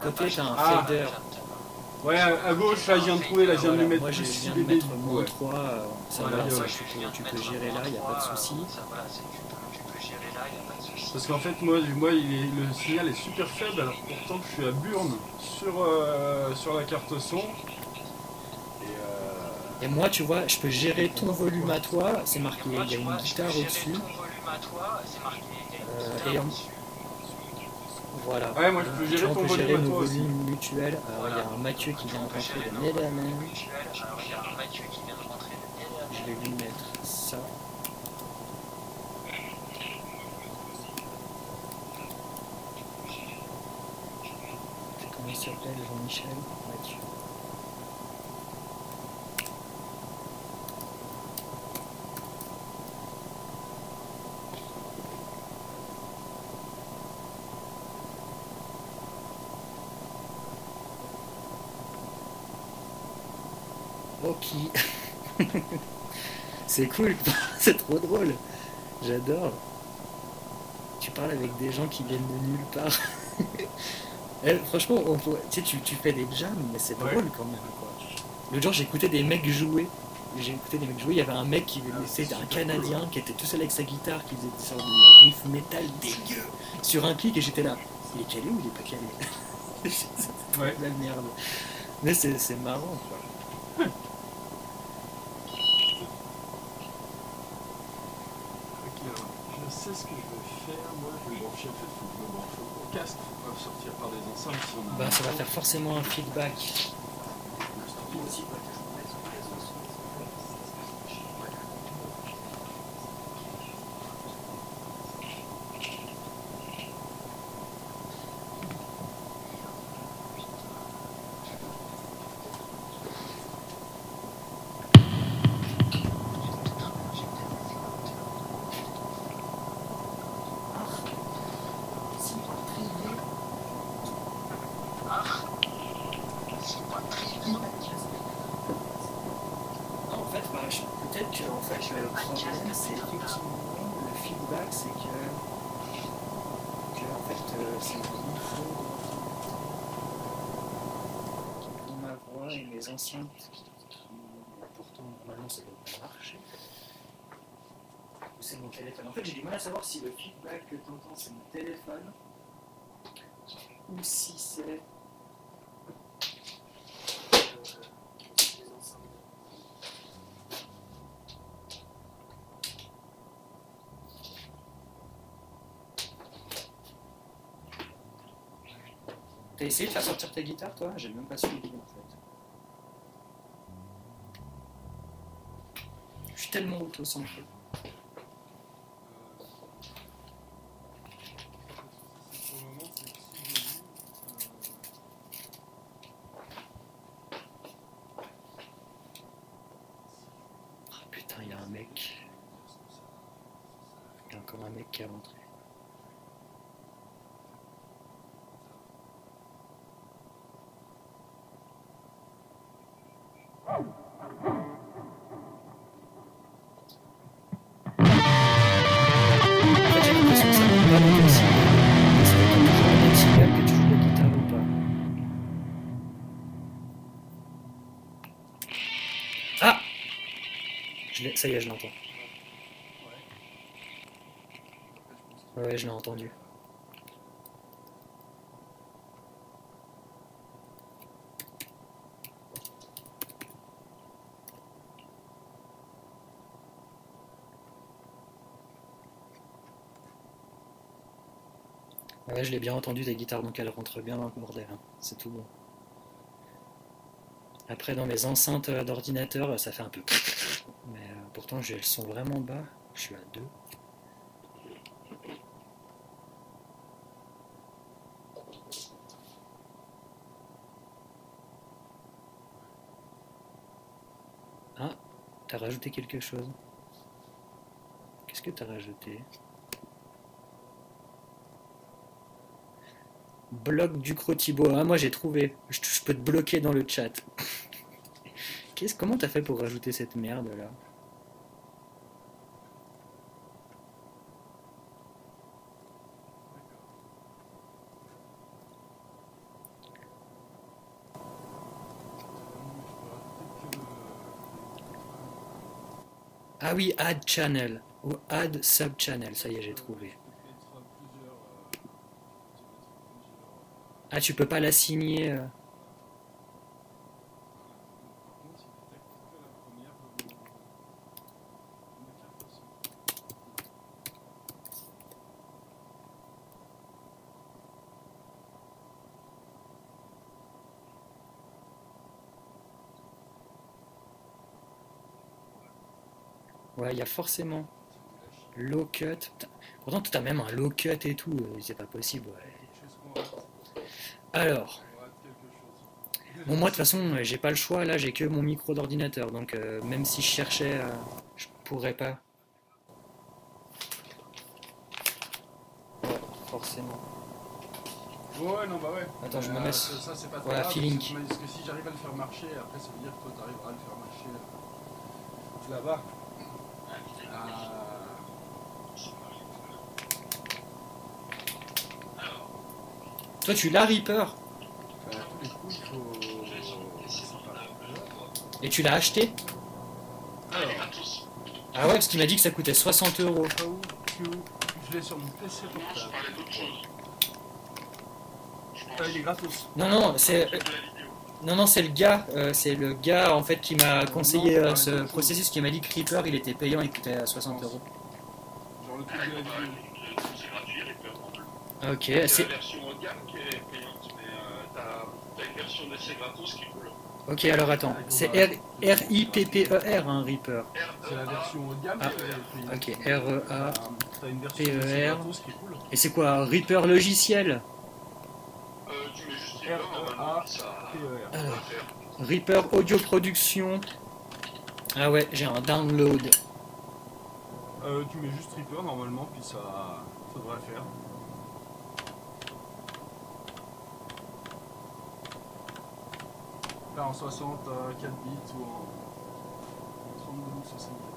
côté, t'as un Ah. fader. Ouais, à gauche, là, je viens de trouver, là, je viens de lui mettre moi, je plus viens de 6 mettre dB. moins Ouais. 3. Ça Voilà, va, ça, ouais. tu peux gérer là, il n'y a pas de souci. Parce qu'en fait, moi le signal est super faible, alors pourtant que je suis à Burn sur la carte son. Et moi, tu vois, je peux gérer ton volume à toi. C'est marqué, il y a une guitare au-dessus. Voilà. Ouais, moi je peux Tu gérer vois, on ton peut volume gérer à nos toi aussi. volumes mutuels. Alors, il y a un Mathieu qui vient de rentrer de Netherlands. Je vais lui mettre ça. Comment il s'appelle, Jean-Michel? Mathieu. Ok. C'est cool, c'est trop drôle. J'adore. Tu parles avec des gens qui viennent de nulle part. Franchement, tu fais des jams, mais c'est drôle quand même. Quoi. L'autre jour, j'écoutais des mecs jouer. Il y avait un mec c'était un Canadien qui était tout seul avec sa guitare, qui faisait des sortes de riff métal dégueu sur un clic, et j'étais là. Il est calé ou il est pas calé? Ouais. La merde. Mais c'est marrant, quoi. Je sais ce que je vais faire, moi je vais brancher, en fait il faut que je me branche au casque, il faut pas sortir par les enceintes si on a Ça va faire forcément un feedback. Peut-être que en fait, le problème, c'est effectivement le feedback, c'est que en fait, c'est une faute pour ma voix et mes enceintes qui, pourtant, normalement, ça devrait marcher. Ou c'est mon téléphone. En fait, j'ai du mal à savoir si le feedback que tu entends, c'est mon téléphone ou si c'est. T'as essayé de faire sortir ta guitare, toi? J'ai même pas suivi, en fait. Je suis tellement auto-centré. Oh, putain, il y a un mec. Il y a encore un mec qui est rentré. Ça y est, je l'entends. Ouais, je l'ai entendu. Ouais, je l'ai bien entendu, ta guitare, donc elle rentre bien dans le bordel. Hein. C'est tout bon. Après, dans mes enceintes d'ordinateur, ça fait un peu. Mais pourtant, j'ai le son vraiment bas. Je suis à 2. Ah, t'as rajouté quelque chose. Qu'est-ce que t'as rajouté? Bloc du Crotibo. Ah, moi j'ai trouvé. Je peux te bloquer dans le chat. Comment t'as fait pour rajouter cette merde là? Ah oui, add channel ou add sub-channel, ça y est, j'ai trouvé. Ah, tu peux pas l'assigner. Ouais, il y a forcément low cut. Putain. Pourtant, t'as même un low cut et tout, c'est pas possible. Ouais. Alors, bon, moi de toute façon, j'ai pas le choix. Là, j'ai que mon micro d'ordinateur, donc même si je cherchais, je pourrais pas. Ouais, forcément. Ouais, non, bah ouais. Attends, je me mets. Ça, c'est pas très Voilà, grave. feeling. Parce que si j'arrive à le faire marcher, après, ça veut dire que toi, t'arriveras à le faire marcher là-bas. Toi, tu l'as Reaper Tous les coups, il faut. et tu l'as acheté? Alors, Ah ouais, parce qu'il m'a dit que ça coûtait 60 €. je l'ai sur mon PC portable. Il est gratos. Non, non, c'est. Non, non, c'est le gars en fait qui m'a conseillé ce processus, qui m'a dit que Reaper il était payant, il coûtait 60 €. Genre le truc de la vidéo. Ok, C'est c'est. la version haut de gamme qui est payante, mais t'as une version d'essai gratos qui est cool. Ok, alors attends, c'est R-I-P-P-E-R, hein, Reaper. C'est la version haut de gamme Ah, qui est payante. ok, R-E-A. T'as une version PER. d'essai gratos qui est cool. Et c'est quoi, Reaper logiciel? Tu mets juste Reaper normalement, ça R-E-A-P-E-R. va Alors, faire. Reaper audio production. Ah ouais, j'ai un download. Tu mets juste Reaper normalement, puis ça devrait le faire. Là en 64 bits ou en 32 64.